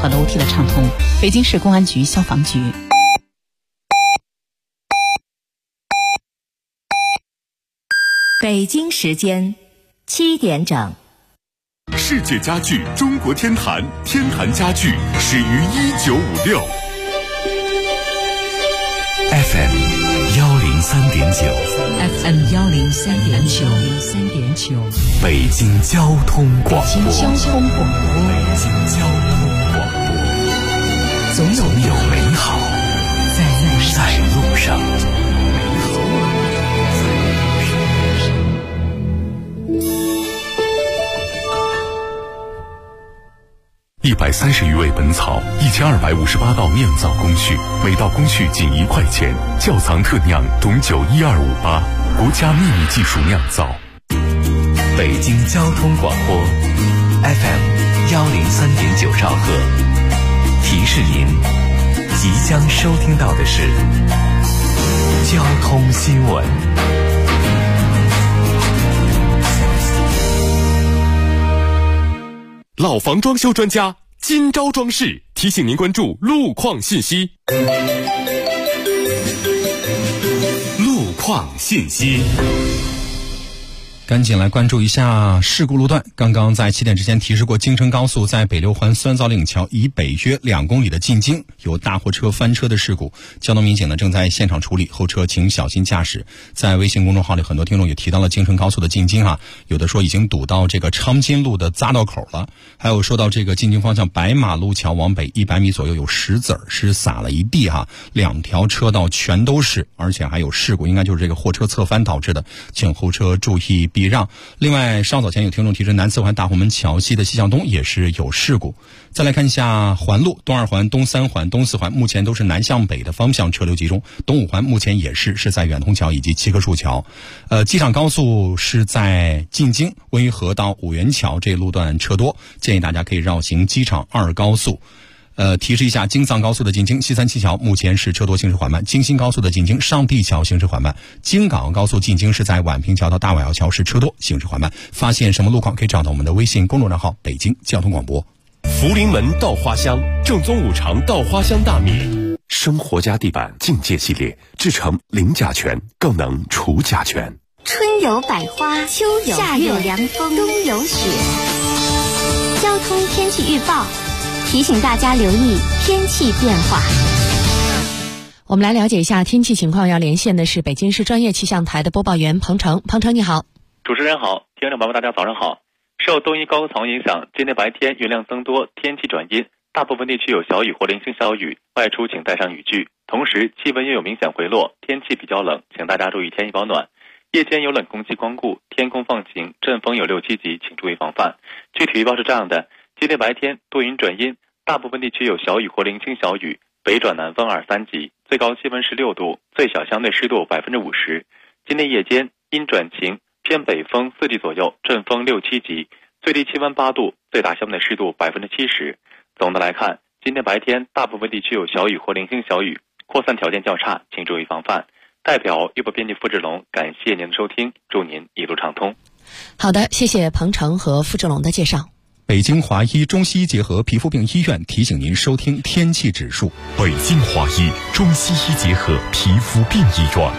桥楼梯的畅通。北京市公安局消防局。 北京时间7点整。 世界家具中国天坛，天坛家具始于1956。 FM 103.9，FM 103.9， 北京交通广播，总有美好在路上。 130余味本草，1258道酿造工序，每道工序仅1块钱。窖藏特酿董酒12588，国家秘密技术酿造。 北京交通广播 FM 103.9兆赫，提示您即将收听到的是交通新闻。 老房装修专家今朝装饰提醒您关注路况信息。路况信息， 赶紧来关注一下事故路段。刚刚在7点之前提示过，京承高速在北六环酸枣岭桥以北约2公里的进京有大货车翻车的事故，交通民警呢正在现场处理，后车请小心驾驶。在微信公众号里，很多听众也提到了京承高速的进京有的说已经堵到这个昌金路的匝道口了，还有说到这个进京方向白马路桥往北100米左右有石子是撒了一地2条车道全都是，而且还有事故，应该就是这个货车侧翻导致的，请后车注意避让。另外稍早前有听众提示，南四环大红门桥西的西向东也是有事故。再来看一下环路，东2环、东3环、东4环目前都是南向北的方向车流集中，东5环目前也是在远通桥以及七棵树桥。机场高速是在进京温榆河到五元桥这路段车多，建议大家可以绕行机场2高速。提示一下，京藏高速的进京西三七桥目前是车多行驶缓慢，京新高速的进京上地桥行驶缓慢，京港澳高速进京是在宛平桥到大瓦窑桥是车多行驶缓慢。发现什么路况可以找到我们的微信公众账号北京交通广播。 福临门稻花香，正宗五常稻花香大米，生活家地板境界系列，制成零甲醛，更能除甲醛。 春有百花，秋有夏有凉风，冬有雪。交通天气预报提醒大家留意天气变化。 我们来了解一下天气情况，要连线的是北京市专业气象台的播报员彭程。彭程你好。 主持人好，听众朋友们大家早上好。受东一高层影响，今天白天云量增多，天气转阴，大部分地区有小雨或零星小雨，外出请带上雨具。同时气温也有明显回落，天气比较冷，请大家注意添衣保暖。夜间有冷空气光顾，天空放晴，阵风有6、7级，请注意防范。具体预报是这样的，今天白天多云转阴，大部分地区有小雨或零星小雨，北转南风2、3级，最高气温16度，最小相对湿度50%。今天夜间阴转晴，偏北风4级左右，阵风6、7级，最低气温8度，最大相对湿度70%。总的来看，今天白天大部分地区有小雨或零星小雨，扩散条件较差，请注意防范。代表预报编辑付志龙，感谢您的收听，祝您一路畅通。 好的，谢谢彭程和付志龙的介绍。 北京华医中西医结合皮肤病医院提醒您收听天气指数。 北京华医中西医结合皮肤病医院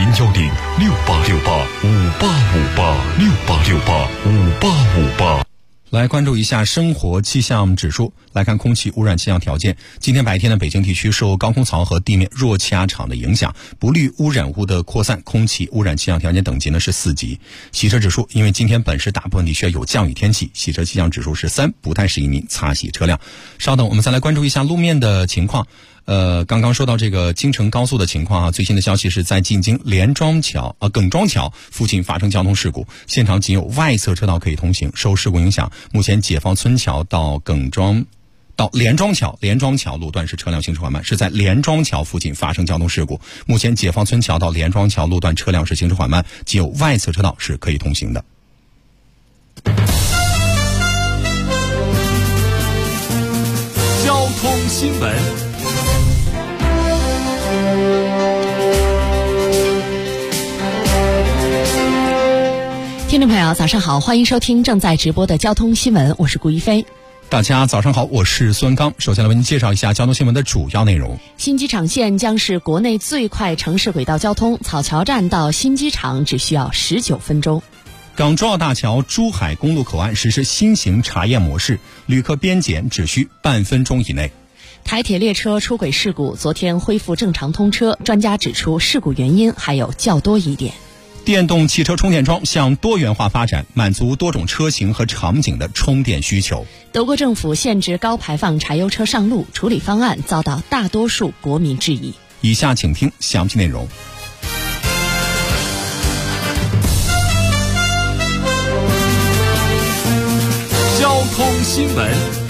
，0868585858，68585858。 来关注一下生活气象指数，来看空气污染气象条件。今天白天的北京地区受高空槽和地面弱气压场的影响，不利污染物的扩散，空气污染气象条件等级呢是4级。洗车指数，因为今天本市大部分地区有降雨天气，洗车气象指数是3，不太适宜您擦洗车辆。稍等，我们再来关注一下路面的情况。刚刚说到这个京承高速的情况最新的消息是在进京耿庄桥附近发生交通事故，现场仅有外侧车道可以通行。受事故影响，目前解放村桥到连庄桥路段是车辆行驶缓慢，是在连庄桥附近发生交通事故。目前解放村桥到连庄桥路段车辆是行驶缓慢，仅有外侧车道是可以通行的。 交通新闻。 听众朋友早上好，欢迎收听正在直播的交通新闻，我是顾一飞。 大家早上好，我是孙刚。首先来为您介绍一下交通新闻的主要内容。 新机场线将是国内最快城市轨道交通，草桥站到新机场只需要19分钟。 港珠澳大桥珠海公路口岸实施新型查验模式，旅客边检只需半分钟以内。 台铁列车出轨事故昨天恢复正常通车，专家指出事故原因还有较多疑点。 电动汽车充电桩向多元化发展，满足多种车型和场景的充电需求。 德国政府限制高排放柴油车上路，处理方案遭到大多数国民质疑。 以下请听详细内容。 交通新闻。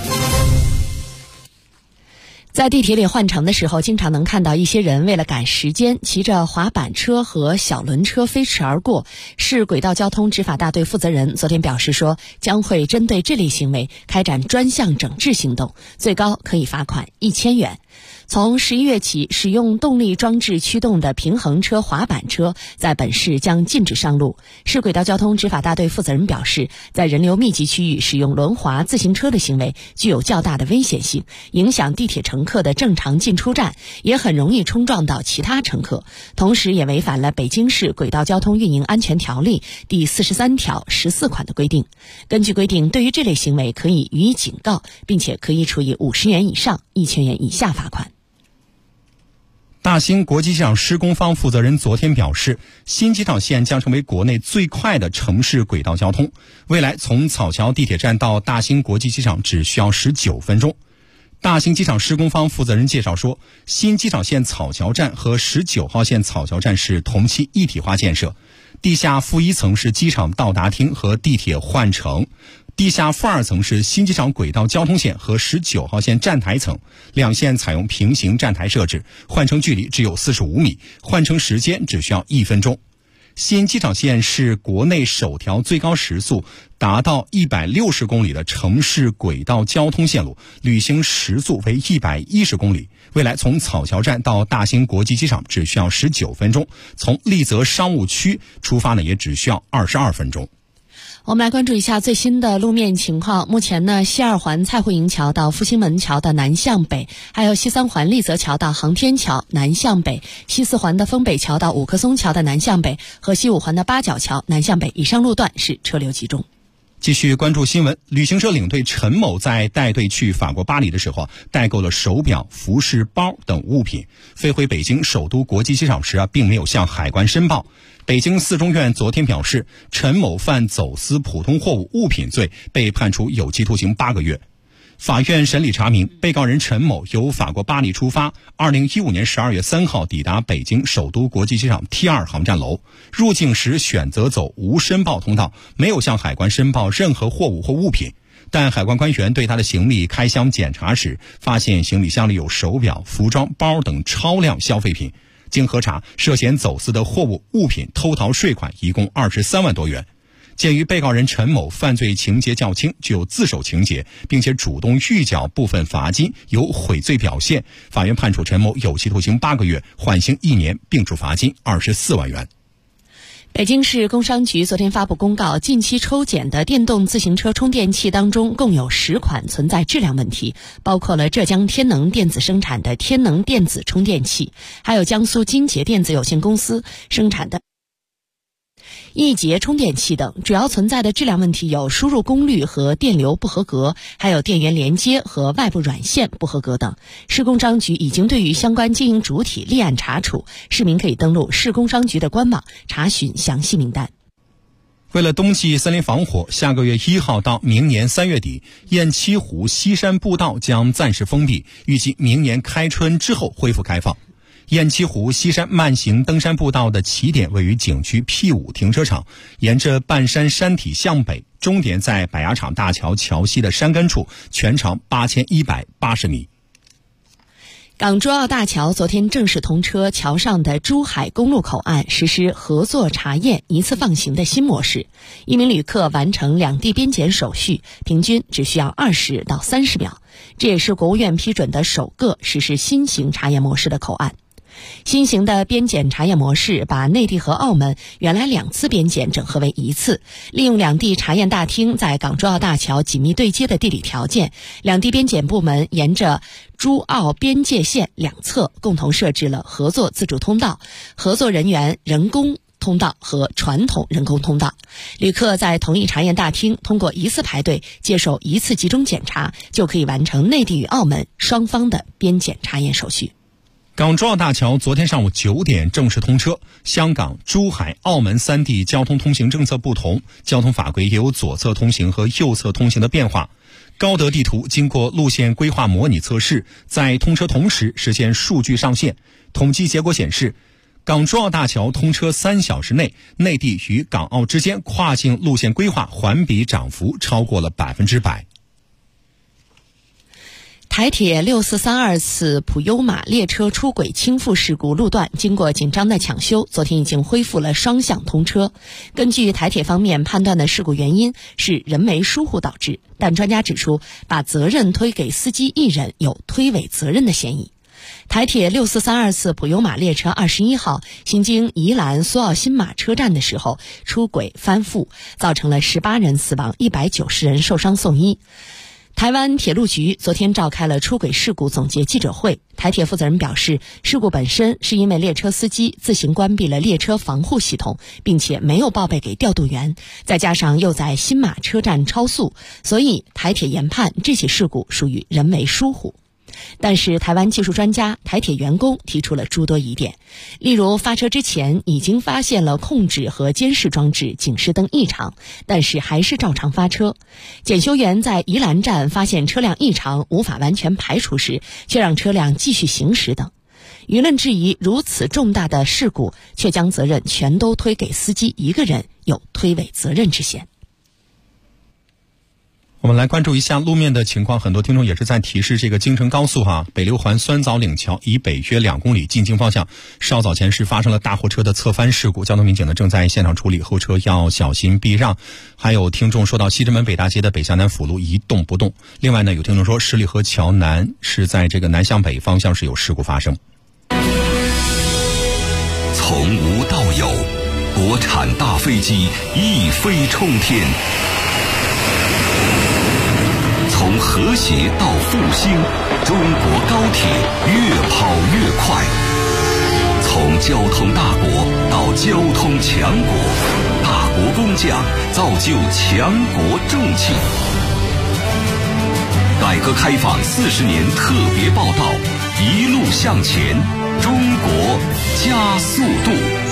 在地铁里换乘的时候，经常能看到一些人为了赶时间，骑着滑板车和小轮车飞驰而过。市轨道交通执法大队负责人昨天表示说，将会针对这类行为开展专项整治行动，最高可以罚款1000元。从11月起，使用动力装置驱动的平衡车、滑板车在本市将禁止上路。市轨道交通执法大队负责人表示，在人流密集区域使用轮滑自行车的行为具有较大的危险性，影响地铁乘客的正常进出站，也很容易冲撞到其他乘客，同时也违反了北京市轨道交通运营安全条例第43条14款的规定。根据规定，对于这类行为可以予以警告，并且可以处以50元以上1000元以下罚款。 大兴国际机场施工方负责人昨天表示，新机场线将成为国内最快的城市轨道交通，未来从草桥地铁站到大兴国际机场只需要19分钟。大兴机场施工方负责人介绍说，新机场线草桥站和19号线草桥站是同期一体化建设，地下负1层是机场到达厅和地铁换乘，地下负2层是新机场轨道交通线和19号线站台层，两线采用平行站台设置，换乘距离只有45米，换乘时间只需要1分钟。新机场线是国内首条最高时速达到160公里的城市轨道交通线路，旅行时速为110公里。未来从草桥站到大兴国际机场只需要19分钟，从丽泽商务区出发也只需要22分钟。 我们来关注一下最新的路面情况。目前呢，西二环蔡慧营桥到复兴门桥的南向北，还有西三环丽泽桥到航天桥南向北，西四环的丰北桥到五棵松桥的南向北和西五环的八角桥南向北以上路段是车流集中。 继续关注新闻，旅行社领队陈某在带队去法国巴黎的时候，代购了手表、服饰、包等物品，飞回北京首都国际机场时并没有向海关申报。北京四中院昨天表示，陈某犯走私普通货物物品罪，被判处有期徒刑8个月。法院审理查明，被告人陈某由法国巴黎出发，2015年12月3号抵达北京首都国际机场 T2 航站楼，入境时选择走无申报通道，没有向海关申报任何货物或物品。但海关官员对他的行李开箱检查时，发现行李箱里有手表、服装、包等超量消费品。经核查，涉嫌走私的货物、物品、偷逃税款一共23万多元。鉴于被告人陈某犯罪情节较轻，具有自首情节，并且主动预缴部分罚金，有悔罪表现，法院判处陈某有期徒刑8个月，缓刑1年，并处罚金24万元。 北京市工商局昨天发布公告，近期抽检的电动自行车充电器当中共有10款存在质量问题，包括了浙江天能电子生产的天能电子充电器，还有江苏金捷电子有限公司生产的易捷充电器等。主要存在的质量问题有输入功率和电流不合格，还有电源连接和外部软线不合格等。市工商局已经对于相关经营主体立案查处，市民可以登录市工商局的官网查询详细名单。 为了冬季森林防火，下个月1号到明年3月底，雁栖湖西山步道将暂时封闭，预计明年开春之后恢复开放。雁栖湖西山慢行登山步道的起点位于景区 P5 停车场，沿着半山山体向北，终点在百崖场大桥桥西的山根处，全长8180米。 港珠澳大桥昨天正式通车，桥上的珠海公路口岸实施合作查验一次放行的新模式，一名旅客完成两地边检手续，平均只需要20到30秒。这也是国务院批准的首个实施新型查验模式的口岸。 新型的边检查验模式把内地和澳门原来2次边检整合为1次，利用两地查验大厅在港珠澳大桥紧密对接的地理条件，两地边检部门沿着珠澳边界线两侧共同设置了合作自助通道、合作人员人工通道和传统人工通道。旅客在同一查验大厅通过1次排队接受1次集中检查，就可以完成内地与澳门双方的边检查验手续。 港珠澳大桥昨天上午9点正式通车，香港、珠海、澳门3地交通通行政策不同，交通法规也有左侧通行和右侧通行的变化。高德地图经过路线规划模拟测试，在通车同时实现数据上线。统计结果显示，港珠澳大桥通车3小时内，内地与港澳之间跨境路线规划环比涨幅超过了100%。 台铁6432次普悠玛列车出轨倾覆事故路段经过紧张的抢修，昨天已经恢复了双向通车。根据台铁方面判断的事故原因是人为疏忽导致，但专家指出，把责任推给司机一人有推诿责任的嫌疑。台铁6432次普悠玛列车21号行经宜兰苏澳新马车站的时候出轨翻覆，造成了18人死亡，190人受伤送医。台湾铁路局昨天召开了出轨事故总结记者会，台铁负责人表示，事故本身是因为列车司机自行关闭了列车防护系统，并且没有报备给调度员，再加上又在新马车站超速，所以台铁研判这起事故属于人为疏忽。但是台湾技术专家、台铁员工提出了诸多疑点，例如发车之前已经发现了控制和监视装置警示灯异常，但是还是照常发车。检修员在宜兰站发现车辆异常无法完全排除时，却让车辆继续行驶等。舆论质疑如此重大的事故，却将责任全都推给司机一个人，有推诿责任之嫌。 我们来关注一下路面的情况，很多听众也是在提示这个京承高速北流环酸枣岭桥以北约2公里进京方向，稍早前是发生了大货车的侧翻事故，交通民警呢正在现场处理，后车要小心避让。还有听众说到西直门北大街的北向南辅路一动不动。另外呢，有听众说十里河桥南是在这个南向北方向是有事故发生。 从无到有，国产大飞机一飞冲天。从和谐到复兴，中国高铁越跑越快。从交通大国到交通强国，大国工匠造就强国重器。改革开放40年特别报道，一路向前，中国加速度。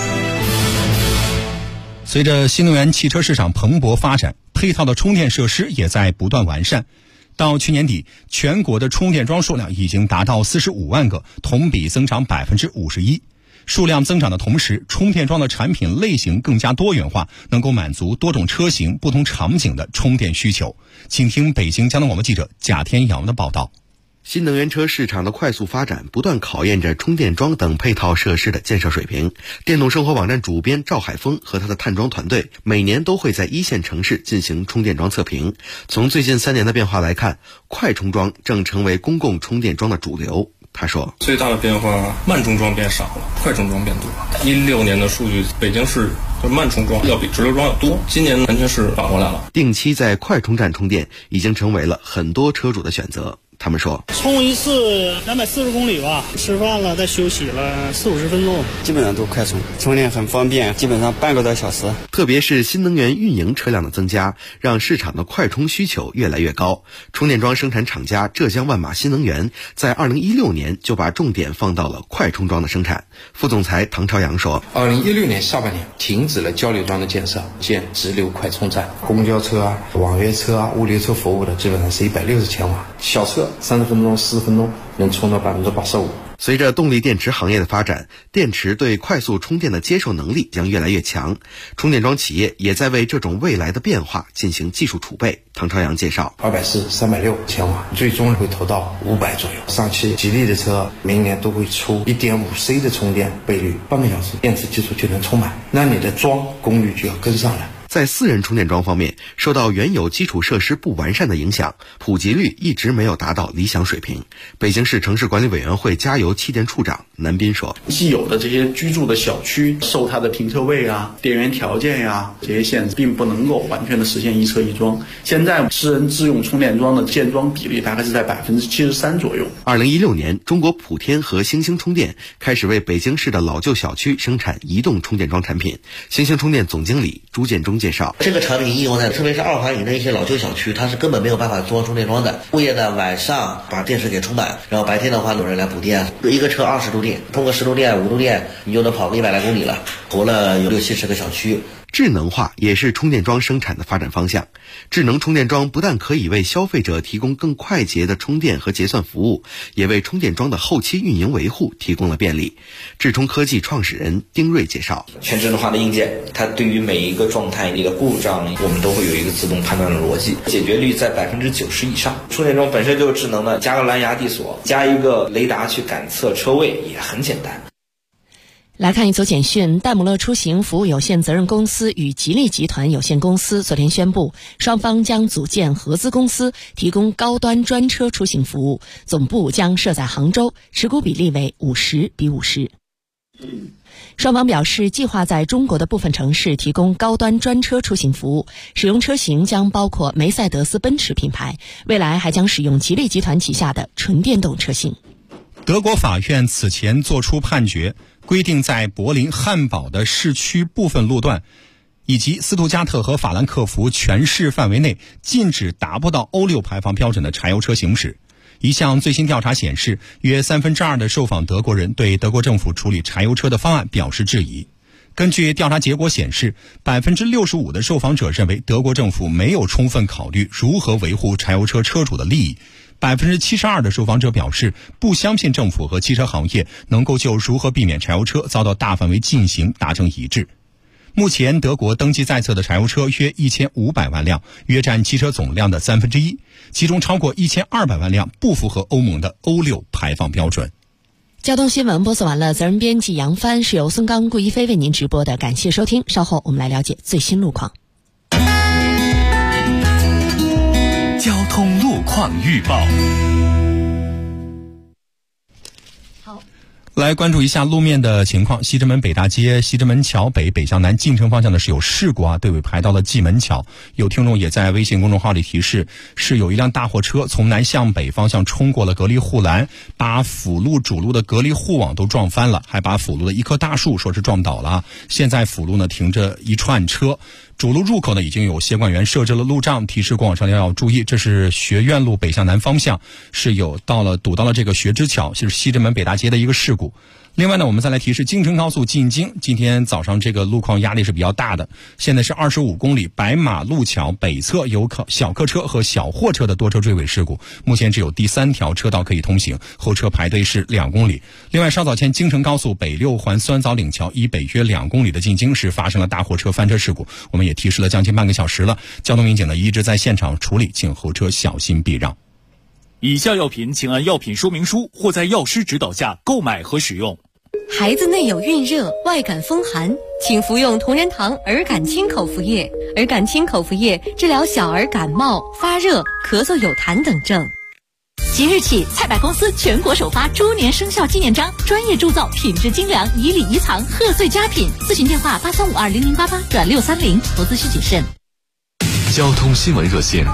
随着新能源汽车市场蓬勃发展，配套的充电设施也在不断完善。到去年底，全国的充电桩数量已经达到45万个，同比增长51%。数量增长的同时，充电桩的产品类型更加多元化，能够满足多种车型、不同场景的充电需求。请听北京交通广播记者贾天阳的报道。 新能源车市场的快速发展不断考验着充电桩等配套设施的建设水平。电动生活网站主编赵海峰和他的探桩团队每年都会在1线城市进行充电桩测评。从最近3年的变化来看，快充桩正成为公共充电桩的主流。他说， 最大的变化，慢充桩变少了，快充桩变多。16年的数据，北京市慢充桩要比直流桩要多，今年完全是反过来了。 定期在快充站充电已经成为了很多车主的选择。他们说， 充一次240公里吧，吃饭了再休息了40-50分钟， 基本上都快充，充电很方便，基本上半个多小时。 特别是新能源运营车辆的增加，让市场的快充需求越来越高。充电桩生产厂家浙江万马新能源在2016年就把重点放到了快充桩的生产。副总裁唐朝阳说 ，2016年下半年停止了交流桩的建设，建直流快充站，公交车啊、网约车啊、物流车服务的基本上是160千瓦，小车30分钟、40分钟能充到85%。 随着动力电池行业的发展，电池对快速充电的接受能力将越来越强。充电桩企业也在为这种未来的变化进行技术储备。唐朝阳介绍 ，240、360千瓦，最终会投到500左右。上汽、吉利的车明年都会出 1.5C 的充电倍率，半个小时电池基础就能充满，那你的桩功率就要跟上来。 在私人充电桩方面，受到原有基础设施不完善的影响，普及率一直没有达到理想水平。北京市城市管理委员会加油气电处长南斌说， 既有的这些居住的小区受它的停车位啊、电源条件呀这些限制，并不能够完全的实现一车一装。现在私人自用充电桩的建装比例大概是在73%左右。 2016年，中国普天和星星充电开始为北京市的老旧小区生产移动充电桩产品。星星充电总经理朱建忠介绍， 这个产品应用在特别是2环以内一些老旧小区，它是根本没有办法装充电桩的。物业呢，晚上把电池给充满，然后白天的话有人来补电，一个车20度电，通过10度电、5度电，你就能跑个100来公里了，活了有60-70个小区。 智能化也是充电桩生产的发展方向。智能充电桩不但可以为消费者提供更快捷的充电和结算服务，也为充电桩的后期运营维护提供了便利。智充科技创始人丁瑞介绍， 全智能化的硬件，它对于每一个状态你的故障，我们都会有一个自动判断的逻辑，解决率在90%以上。充电桩本身就是智能的，加个蓝牙地锁，加一个雷达去感测车位也很简单。 来看一组简讯，戴姆勒出行服务有限责任公司与吉利集团有限公司昨天宣布，双方将组建合资公司，提供高端专车出行服务，总部将设在杭州，持股比例为50:50。双方表示，计划在中国的部分城市提供高端专车出行服务，使用车型将包括梅赛德斯奔驰品牌，未来还将使用吉利集团旗下的纯电动车型。 德国法院此前作出判决，规定在柏林、汉堡的市区部分路段以及斯图加特和法兰克福全市范围内禁止达不到欧6排放标准的柴油车行驶。一项最新调查显示，约2/3的受访德国人对德国政府处理柴油车的方案表示质疑。根据调查结果显示，65%的受访者认为德国政府没有充分考虑如何维护柴油车车主的利益。72%的受访者表示不相信政府和汽车行业能够就如何避免柴油车遭到大范围禁行达成一致。目前德国登记在册的柴油车约1500万辆，约占汽车总量的1/3，其中超过1200万辆不符合欧盟的欧6排放标准。 交通新闻播送完了，责任编辑杨帆，是由孙刚、顾一飞为您直播的，感谢收听。稍后我们来了解最新路况。 交通路况预报。 来关注一下路面的情况。西直门北大街、西直门桥北北向南进城方向呢是有事故啊，队尾排到了蓟门桥。有听众也在微信公众号里提示，是有一辆大货车从南向北方向冲过了隔离护栏，把辅路主路的隔离护网都撞翻了，还把辅路的一棵大树说是撞倒了啊。现在辅路呢停着一串车。主路入口呢已经有协管员设置了路障，提示过往车辆要注意。这是学院路北向南方向，是有堵到了这个学之桥，就是西直门北大街的一个事故。另外呢，我们再来提示京承高速进京，今天早上这个路况压力是比较大的。现在是25公里白马路桥北侧有小客车和小货车的多车追尾事故，目前只有第3条车道可以通行，后车排队是2公里。另外，稍早前京承高速北6环酸枣岭桥以北约2公里的进京是发生了大货车翻车事故，我们也提示了将近半个小时了，交通民警呢一直在现场处理，请后车小心避让。 以下药品请按药品说明书或在药师指导下购买和使用。 孩子内有孕热、外感风寒，请服用同仁堂儿感清口服液。儿感清口服液治疗小儿感冒、发热、咳嗽有痰等症。 即日起，菜百公司全国首发猪年生肖纪念章，专业铸造，品质精良，以礼遗藏，贺岁佳品。咨询电话83520088-630，投资需谨慎。 交通新闻热线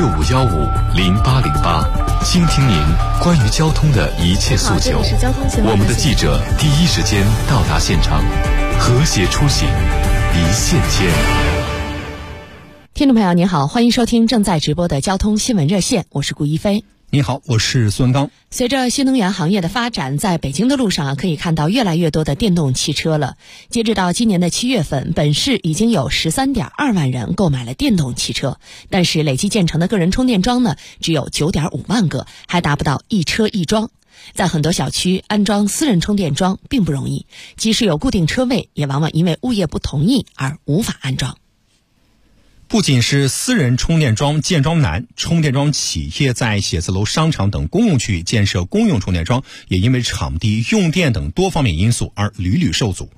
65150808，倾听您关于交通的一切诉求。我们的记者第一时间到达现场，和谐出行，一线牵。 听众朋友您好，欢迎收听正在直播的交通新闻热线，我是顾一飞。 你好，我是孙刚。 随着新能源行业的发展，在北京的路上可以看到越来越多的电动汽车了。截止到今年的7月份，本市已经有13.2万人购买了电动汽车，但是累计建成的个人充电桩呢，只有9.5万个，还达不到一车一桩。在很多小区安装私人充电桩并不容易，即使有固定车位，也往往因为物业不同意而无法安装。 不仅是私人充电桩建桩难，充电桩企业在写字楼、商场等公共区域建设公用充电桩，也因为场地、用电等多方面因素而屡屡受阻。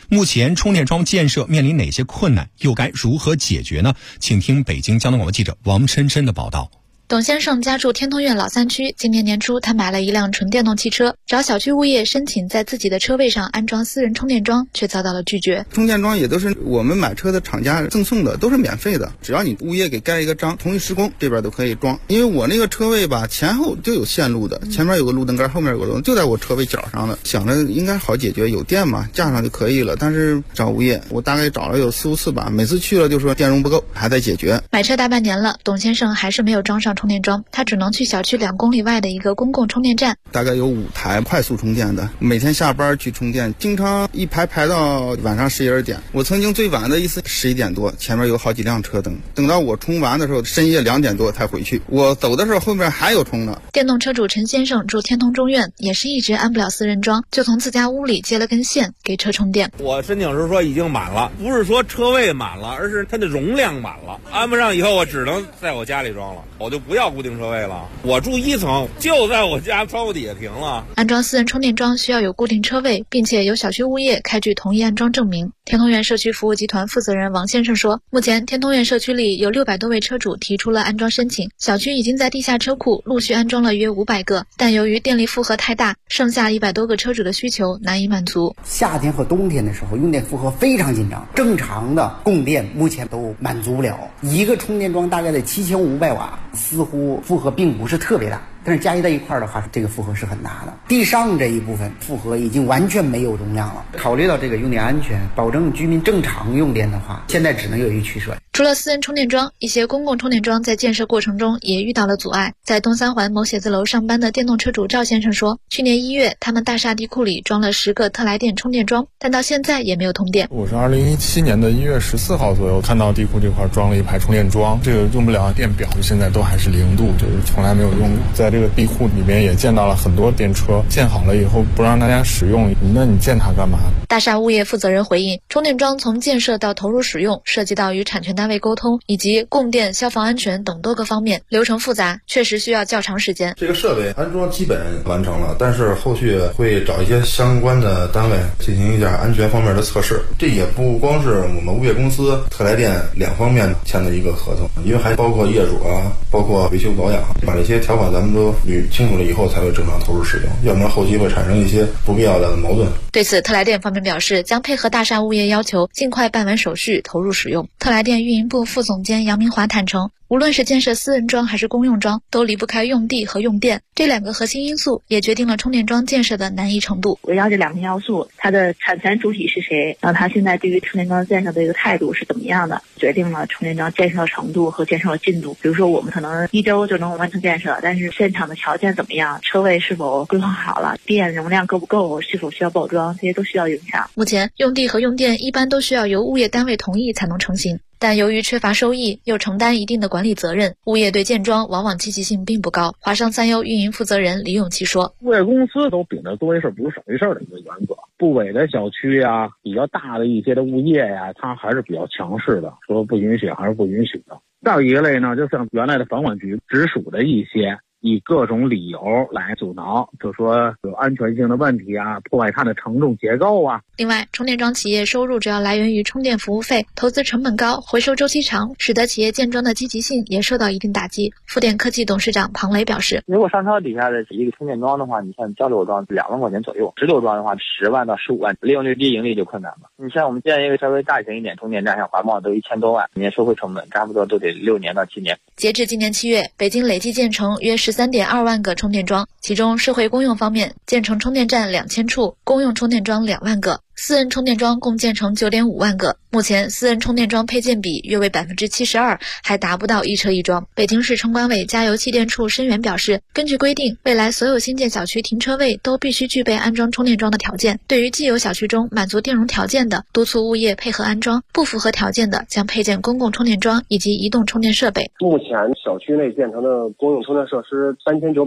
目前充电桩建设面临哪些困难，又该如何解决呢？请听北京交通广播记者王琛琛的报道。 董先生家住天通苑老三区，今年年初他买了一辆纯电动汽车，找小区物业申请在自己的车位上安装私人充电桩，却遭到了拒绝。 充电桩也都是我们买车的厂家赠送的，都是免费的，只要你物业给盖一个章，同意施工，这边都可以装。因为我那个车位吧，前后就有线路的，前面有个路灯杆，后面有个路灯，就在我车位角上的，想着应该好解决，有电嘛，架上就可以了。但是找物业，我大概找了有4、5次吧，每次去了就说电容不够，还在解决。 买车大半年了，董先生还是没有装上充电桩，他只能去小区2公里外的一个公共充电站， 大概有5台快速充电的，每天下班去充电，经常一排到晚上11、12点。我曾经最晚的一次11点多，前面有好几辆车等到我充完的时候，深夜2点多才回去。我走的时候后面还有充呢。 电动车主陈先生住天通中院，也是一直安不了私人桩，就从自家屋里接了根线给车充电。 我申请时说已经满了，不是说车位满了，而是它的容量满了，安不上以后我只能在我家里装了，我就不要固定车位了。我住1层，就在我家窗户底下停了。 安装私人充电桩需要有固定车位，并且由小区物业开具同意安装证明。天通苑社区服务集团负责人王先生说，目前天通苑社区里有600多位车主提出了安装申请，小区已经在地下车库陆续安装了约500个，但由于电力负荷太大，剩下100多个车主的需求难以满足。 夏天和冬天的时候用电负荷非常紧张，正常的供电目前都满足不了，一个充电桩大概在7500瓦，似乎负荷并不是特别大，但是加一在一块的话，这个负荷是很大的。地上这一部分负荷已经完全没有容量了。考虑到这个用电安全，保证居民正常用电的话，现在只能有一取舍。 除了私人充电桩，一些公共充电桩在建设过程中也遇到了阻碍。在东三环某写字楼上班的电动车主赵先生说，去年1月他们大厦地库里装了10个特来电充电桩，但到现在也没有通电。 我是2017年的1月14号左右看到地库这块装了一排充电桩，这个用不了电表现在都还是0度，就是从来没有用过。在这个地库里面也见到了很多电车，建好了以后不让大家使用，那你建它干嘛？ 大厦物业负责人回应，充电桩从建设到投入使用，涉及到与产权单位沟通以及供电、消防安全等多个方面，流程复杂，确实需要较长时间。 这个设备安装基本完成了，但是后续会找一些相关的单位进行一下安全方面的测试。这也不光是我们物业公司、特来电2方面签的一个合同，因为还包括业主啊，包括维修保养，把这些条款咱们都捋清楚了以后才会正常投入使用，要不然后期会产生一些不必要的矛盾。 对此，特来电方面表示，将配合大厦物业要求，尽快办完手续投入使用。特来电运营部副总监杨明华坦诚，无论是建设私人桩还是公用桩，都离不开用地和用电，这2个核心因素也决定了充电桩建设的难易程度。 围绕这2个要素，它的产权主体是谁，然后它现在对于充电桩建设的一个态度是怎么样的，决定了充电桩建设程度和建设的进度。比如说我们可能1周就能完成建设，但是现场的条件怎么样，车位是否规划好了，电容量够不够，是否需要爆装，这些都需要影响。 目前用地和用电一般都需要由物业单位同意才能成型，但由于缺乏收益，又承担一定的管理责任，物业对建桩往往积极性并不高。华商三优运营负责人李永奇说， 物业公司都秉着多一事不如少一事的一个原则，部委的小区呀，比较大的一些的物业呀，它还是比较强势的，说不允许还是不允许的。再有一个类呢，就像原来的房管局直属的一些以各种理由来阻挠，就说有安全性的问题啊，破坏它的承重结构啊。 另外，充电桩企业收入主要来源于充电服务费，投资成本高，回收周期长，使得企业建桩的积极性也受到一定打击。富电科技董事长庞磊表示， 如果商超底下的一个充电桩的话，你像交流桩2万块钱左右，16桩的话10万到15万，利用率低，盈利就困难了。你像我们建一个稍微大型一点充电站，像华贸都1000多万，年收回成本差不多都得6年到7年。 截至今年7月，北京累计建成约13.2万个充电桩，其中社会公用方面建成充电站2000处，公用充电桩2万个。私人充电桩共建成9.5万个，目前私人充电桩配件比约为72%，还达不到一车一桩。北京市城管委加油气电处申源表示，根据规定，未来所有新建小区停车位都必须具备安装充电桩的条件。对于既有小区中满足电容条件的，督促物业配合安装；不符合条件的，将配建公共充电桩以及移动充电设备。 目前小区内建成的公用充电设施3900个，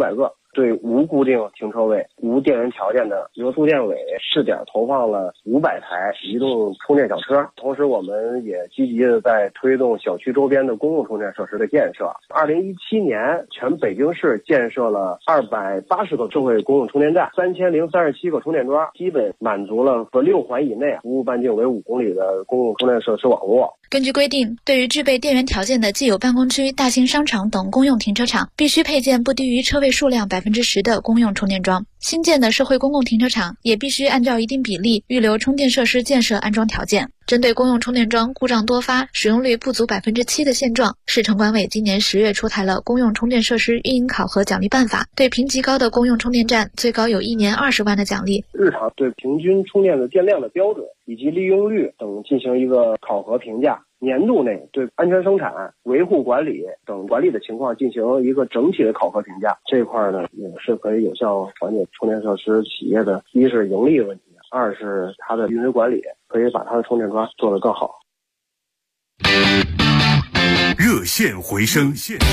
对无固定停车位、无电源条件的由住建委试点投放了500台移动充电小车。同时，我们也积极的在推动小区周边的公共充电设施的建设。2017年，全北京市建设了280个智慧公共充电站，3037个充电桩，基本满足了6环以内服务半径为5公里的公共充电设施网络。 根据规定，对于具备电源条件的既有办公区、大型商场等公用停车场，必须配建不低于车位数量10%的公用充电桩。新建的社会公共停车场也必须按照一定比例预留充电设施建设安装条件。针对公用充电桩故障多发、使用率不足7%的现状，市城管委今年10月出台了《公用充电设施运营考核奖励办法》，对评级高的公用充电站最高有1年20万的奖励。 日常对平均充电的电量的标准以及利用率等进行一个考核评价。年度内对安全生产、维护管理等管理的情况进行一个整体的考核评价，这块呢也是可以有效缓解充电设施企业的一是盈利问题，二是它的运维管理，可以把它的充电桩做得更好。 热线回声。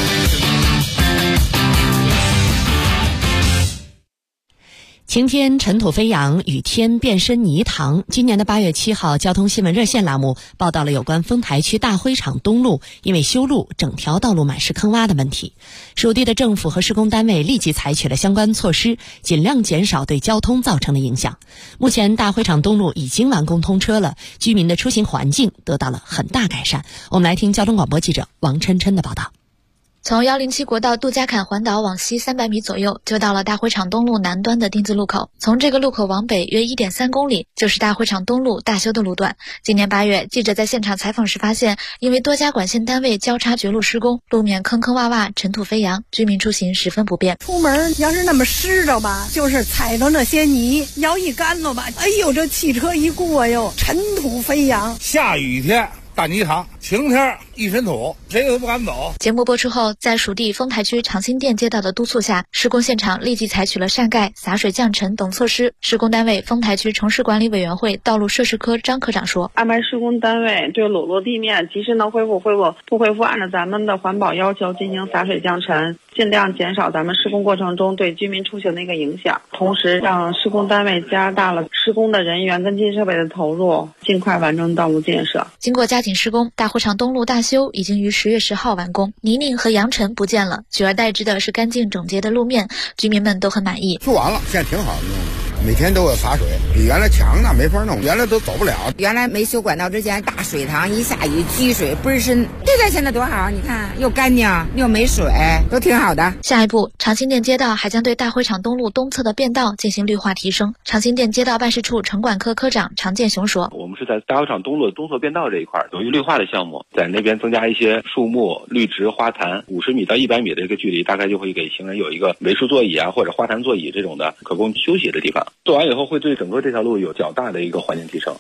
晴天尘土飞扬，雨天变身泥塘。今年的8月7号，交通新闻热线栏目报道了有关丰台区大灰厂东路因为修路，整条道路满是坑洼的问题。属地的政府和施工单位立即采取了相关措施，尽量减少对交通造成的影响。目前大灰厂东路已经完工通车了，居民的出行环境得到了很大改善。我们来听交通广播记者王琛琛的报道。 从107国道杜家坎环岛往西300米左右，就到了大灰厂东路南端的丁字路口。从这个路口往北约1.3公里，就是大灰厂东路大修的路段。今年8月，记者在现场采访时发现，因为多家管线单位交叉绝路施工，路面坑坑洼洼，尘土飞扬，居民出行十分不便。 出门要是那么湿着吧，就是踩着那些泥，要一干了吧，哎呦，这汽车一过哟，尘土飞扬。 下雨天大泥塘，晴天一身土，谁都不敢走。 节目播出后，在属地丰台区长兴店街道的督促下，施工现场立即采取了晒盖、洒水降尘等措施。施工单位丰台区城市管理委员会道路设施科张科长说：“ 安排施工单位对裸露地面及时能恢复，不恢复按照咱们的环保要求进行洒水降尘，尽量减少咱们施工过程中对居民出行的一个影响。同时，让施工单位加大了施工的人员跟机设备的投入，尽快完成道路建设。” 经过加紧施工，大灰厂东路大修已经于10月10号完工，泥泞和扬尘不见了，取而代之的是干净整洁的路面，居民们都很满意。 修完了，现在挺好的，每天都有洒水，比原来强那没法弄，原来都走不了。 原来没修管道之前，大水塘一下雨积水倍儿深，这个现在多好，你看又干净又没水，都挺好的。 下一步，长兴店街道还将对大灰厂东路东侧的便道进行绿化提升。长兴店街道办事处城管科科长常建雄说：“ 我们是在大灰厂东路东侧便道这一块有一个绿化的项目，在那边增加一些树木、绿植、花坛，50米到100米的一个距离，大概就会给行人有一个围树座椅啊或者花坛座椅这种的可供休息的地方。做完以后会对整个这条路有较大的一个环境提升。”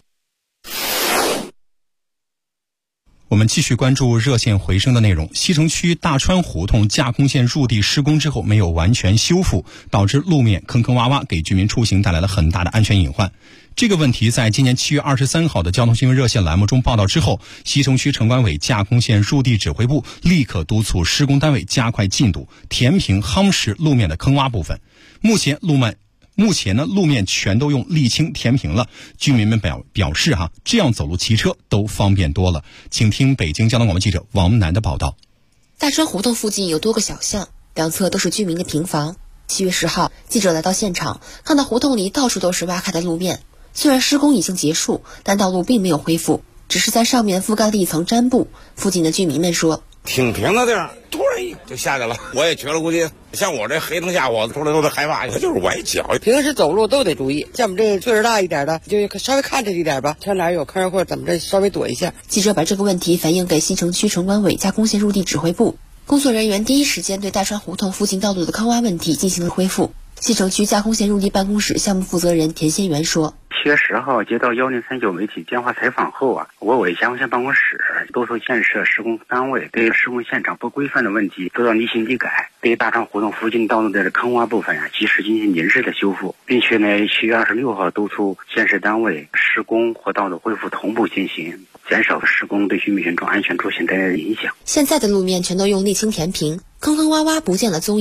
我们继续关注热线回声的内容。西城区大川胡同架空线入地施工之后没有完全修复，导致路面坑坑洼洼，给居民出行带来了很大的安全隐患。这个问题在今年7月23号的交通新闻热线栏目中报道之后，西城区城管委架空线入地指挥部立刻督促施工单位加快进度，填平夯实路面的坑洼部分。目前呢，路面全都用沥青填平了，居民们表示这样走路骑车都方便多了。请听北京交通广播记者王楠的报道。 大川胡同附近有多个小巷，两侧都是居民的平房。7月10号，记者来到现场，看到胡同里到处都是挖开的路面。虽然施工已经结束，但道路并没有恢复，只是在上面覆盖了一层毡布。附近的居民们说， 挺平的地儿，突然就下去了。我也觉得估计像我这黑灯瞎火出来都得害怕，它就是崴脚。 平时走路都得注意，像我们这岁数大一点的，就稍微看着一点吧，看哪有坑或者怎么着，稍微躲一下。 记者把这个问题反映给西城区城管委架空线入地指挥部，工作人员第一时间对大川胡同附近道路的坑洼问题进行了恢复。西城区架空线入地办公室项目负责人田先元说 7月10号接到1039媒体电话采访后我委架空线办公室督促建设施工单位对施工现场不规范的问题做到理性地改，对大川胡同附近道路的坑洼部分及时进行临时的修复，并且呢7月26号督促建设单位施工和道路恢复同步进行，减少施工对居民群众安全出行带来的影响。 现在的路面全都用沥青填平，坑坑洼洼不见了踪影。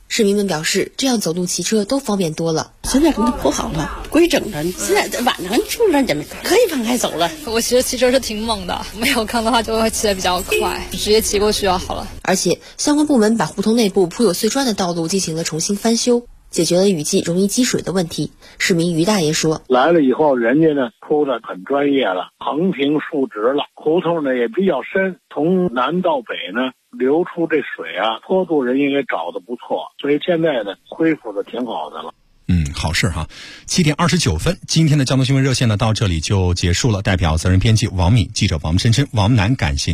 市民们表示，这样走路骑车都方便多了。 现在给它铺好了，规整着，现在晚上出来怎么可以放开走了？ 我其实骑车是挺猛的，没有坑的话就会骑得比较快，直接骑过去就好了。 而且相关部门把胡同内部铺有碎砖的道路进行了重新翻修，解决了雨季容易积水的问题。市民于大爷说， 来了以后人家呢铺的很专业了，横平竖直了，胡同呢也比较深，从南到北呢流出这水啊，坡度人应该找的不错，所以现在呢恢复的挺好的了。 好事哈。7点29分，今天的交通新闻热线呢到这里就结束了。代表责任编辑王敏、记者王琛琛、王楠，感谢